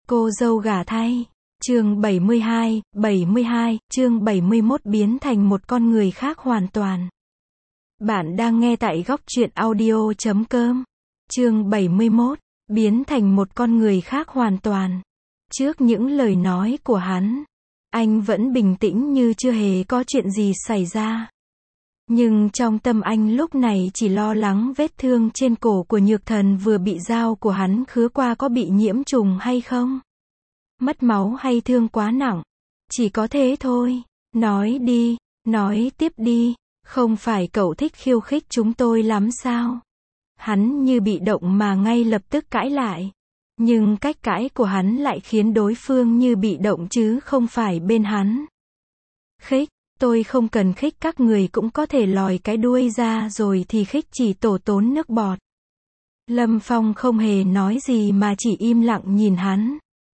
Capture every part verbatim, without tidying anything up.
Cô dâu gả thay. Chương bảy mươi hai, bảy mươi hai, chương bảy mươi mốt biến thành một con người khác hoàn toàn. Bạn đang nghe tại góc truyện audio chấm com. Chương bảy mươi mốt, biến thành một con người khác hoàn toàn. Trước những lời nói của hắn, anh vẫn bình tĩnh như chưa hề có chuyện gì xảy ra. Nhưng trong tâm anh lúc này chỉ lo lắng vết thương trên cổ của Nhược Thần vừa bị dao của hắn khứa qua có bị nhiễm trùng hay không? Mất máu hay thương quá nặng? Chỉ có thế thôi. Nói đi, nói tiếp đi, không phải cậu thích khiêu khích chúng tôi lắm sao? Hắn như bị động mà ngay lập tức cãi lại. Nhưng cách cãi của hắn lại khiến đối phương như bị động chứ không phải bên hắn. Khích, tôi không cần khích, các người cũng có thể lòi cái đuôi ra rồi thì khích chỉ tổ tốn nước bọt. Lâm Phong không hề nói gì mà chỉ im lặng nhìn hắn.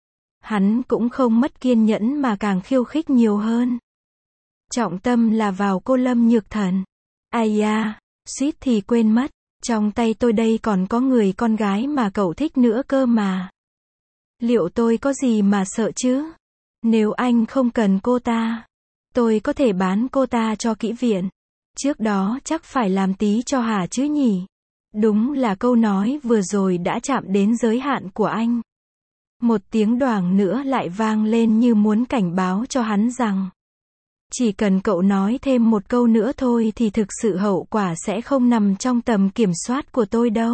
Hắn cũng không mất kiên nhẫn mà càng khiêu khích nhiều hơn. Trọng tâm là vào cô Lâm Nhược Thần. Ai da, suýt thì quên mất, trong tay tôi đây còn có người con gái mà cậu thích nữa cơ mà. Liệu tôi có gì mà sợ chứ? Nếu anh không cần cô ta, tôi có thể bán cô ta cho kỹ viện. Trước đó chắc phải làm tí cho hả chứ nhỉ? Đúng là câu nói vừa rồi đã chạm đến giới hạn của anh. Một tiếng đoảng nữa lại vang lên như muốn cảnh báo cho hắn rằng chỉ cần cậu nói thêm một câu nữa thôi thì thực sự hậu quả sẽ không nằm trong tầm kiểm soát của tôi đâu.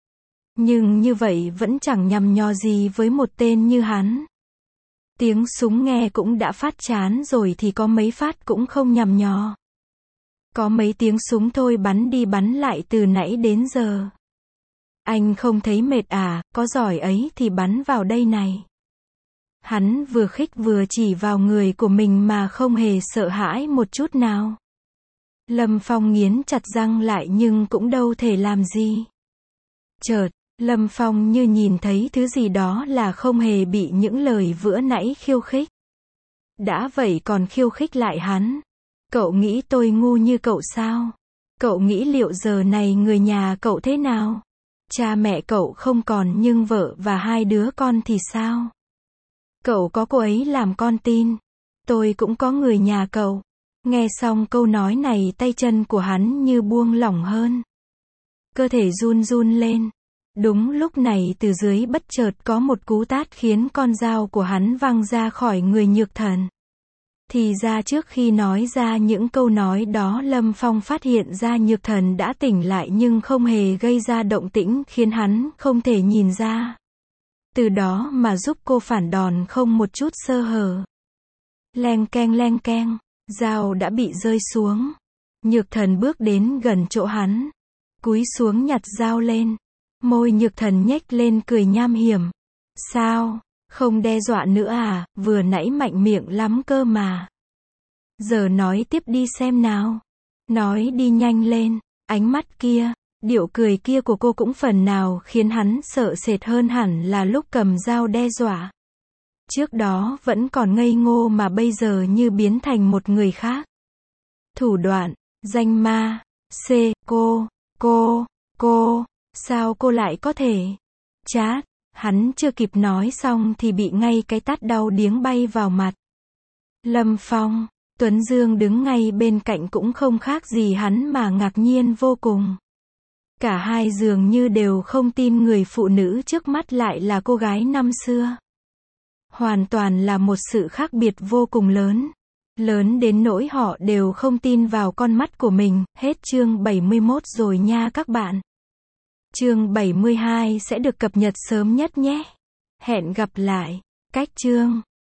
Nhưng như vậy vẫn chẳng nhằm nhò gì với một tên như hắn. Tiếng súng nghe cũng đã phát chán rồi thì có mấy phát cũng không nhằm nhò. Có mấy tiếng súng thôi, bắn đi bắn lại từ nãy đến giờ. Anh không thấy mệt à? Có giỏi ấy thì bắn vào đây này. Hắn vừa khích vừa chỉ vào người của mình mà không hề sợ hãi một chút nào. Lâm Phong nghiến chặt răng lại nhưng cũng đâu thể làm gì. Chợt, Lâm Phong như nhìn thấy thứ gì đó là không hề bị những lời vừa nãy khiêu khích. Đã vậy còn khiêu khích lại hắn. Cậu nghĩ tôi ngu như cậu sao? Cậu nghĩ liệu giờ này người nhà cậu thế nào? Cha mẹ cậu không còn nhưng vợ và hai đứa con thì sao? Cậu có cô ấy làm con tin. Tôi cũng có người nhà cậu. Nghe xong câu nói này tay chân của hắn như buông lỏng hơn. Cơ thể run run lên. Đúng lúc này từ dưới bất chợt có một cú tát khiến con dao của hắn văng ra khỏi người Nhược Thần. Thì ra trước khi nói ra những câu nói đó Lâm Phong phát hiện ra Nhược Thần đã tỉnh lại nhưng không hề gây ra động tĩnh khiến hắn không thể nhìn ra. Từ đó mà giúp cô phản đòn không một chút sơ hở. Leng keng leng keng, dao đã bị rơi xuống. Nhược Thần bước đến gần chỗ hắn, cúi xuống nhặt dao lên. Môi Nhược Thần nhếch lên cười nham hiểm. Sao, không đe dọa nữa à, vừa nãy mạnh miệng lắm cơ mà. Giờ nói tiếp đi xem nào. Nói đi nhanh lên. Ánh mắt kia, điệu cười kia của cô cũng phần nào khiến hắn sợ sệt hơn hẳn là lúc cầm dao đe dọa. Trước đó vẫn còn ngây ngô mà bây giờ như biến thành một người khác. Thủ đoạn, danh ma, c, cô, cô, cô, sao cô lại có thể? Chát, hắn chưa kịp nói xong thì bị ngay cái tát đau điếng bay vào mặt. Lâm Phong, Tuấn Dương đứng ngay bên cạnh cũng không khác gì hắn mà ngạc nhiên vô cùng. Cả hai dường như đều không tin người phụ nữ trước mắt lại là cô gái năm xưa. Hoàn toàn là một sự khác biệt vô cùng lớn. Lớn đến nỗi họ đều không tin vào con mắt của mình. Hết chương bảy mươi mốt rồi nha các bạn. Chương bảy mươi hai sẽ được cập nhật sớm nhất nhé. Hẹn gặp lại. Cách chương